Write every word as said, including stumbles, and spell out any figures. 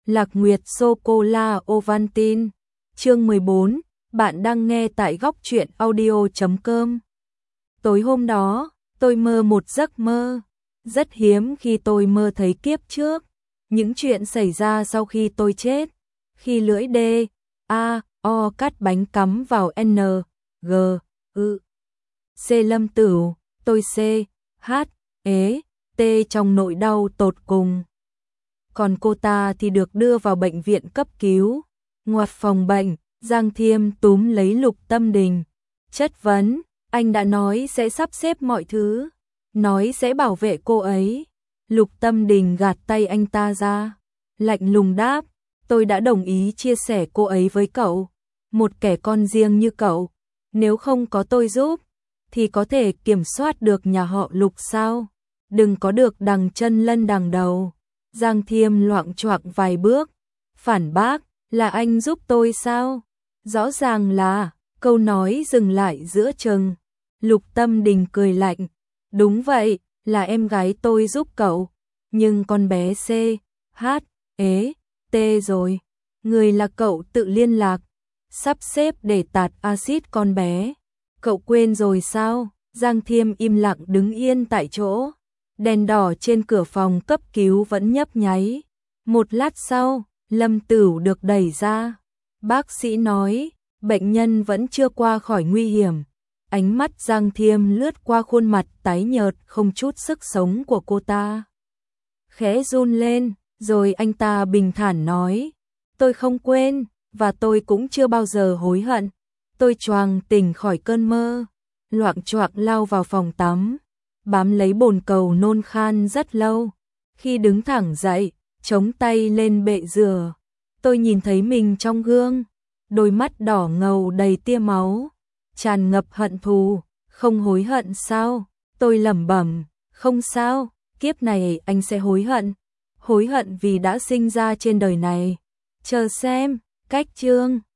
Lạc Nguyệt Sô-cô-la Ovaltine. Chương mười bốn, bạn đang nghe tại góc truyện audio chấm com. Tối hôm đó, tôi mơ một giấc mơ. Rất hiếm khi tôi mơ thấy kiếp trước. Những chuyện xảy ra sau khi tôi chết. Khi lưỡi D, A, O cắt bánh cắm vào N, G, Ư. C lâm tử, tôi C, H, ế, T trong nỗi đau tột cùng. Còn cô ta thì được đưa vào bệnh viện cấp cứu. Ngoặt phòng bệnh, Giang Thiêm túm lấy Lục Tâm Đình. Chất vấn, anh đã nói sẽ sắp xếp mọi thứ, nói sẽ bảo vệ cô ấy. Lục Tâm Đình gạt tay anh ta ra, lạnh lùng đáp, tôi đã đồng ý chia sẻ cô ấy với cậu. Một kẻ con riêng như cậu, nếu không có tôi giúp, thì có thể kiểm soát được nhà họ Lục sao? Đừng có được đằng chân lân đằng đầu. Giang Thiêm loạng choạng vài bước, phản bác, là anh giúp tôi sao? Rõ ràng là, câu nói dừng lại giữa chừng. Lục Tâm Đình cười lạnh, đúng vậy, là em gái tôi giúp cậu, nhưng con bé C, H, ế, T rồi, người là cậu tự liên lạc, sắp xếp để tạt axit con bé. Cậu quên rồi sao? Giang Thiêm im lặng đứng yên tại chỗ. Đèn đỏ trên cửa phòng cấp cứu vẫn nhấp nháy. Một lát sau, Lâm Tửu được đẩy ra. Bác sĩ nói, bệnh nhân vẫn chưa qua khỏi nguy hiểm. Ánh mắt Giang Thiêm lướt qua khuôn mặt tái nhợt không chút sức sống của cô ta. Khẽ run lên, rồi anh ta bình thản nói, tôi không quên, và tôi cũng chưa bao giờ hối hận. Tôi choàng tỉnh khỏi cơn mơ, loạng choạng lao vào phòng tắm, bám lấy bồn cầu nôn khan rất lâu. Khi đứng thẳng dậy, chống tay lên bệ rửa, tôi nhìn thấy mình trong gương, đôi mắt đỏ ngầu đầy tia máu, tràn ngập hận thù. Không hối hận sao? Tôi lẩm bẩm, không sao, kiếp này anh sẽ hối hận, hối hận vì đã sinh ra trên đời này. Chờ xem, cách chương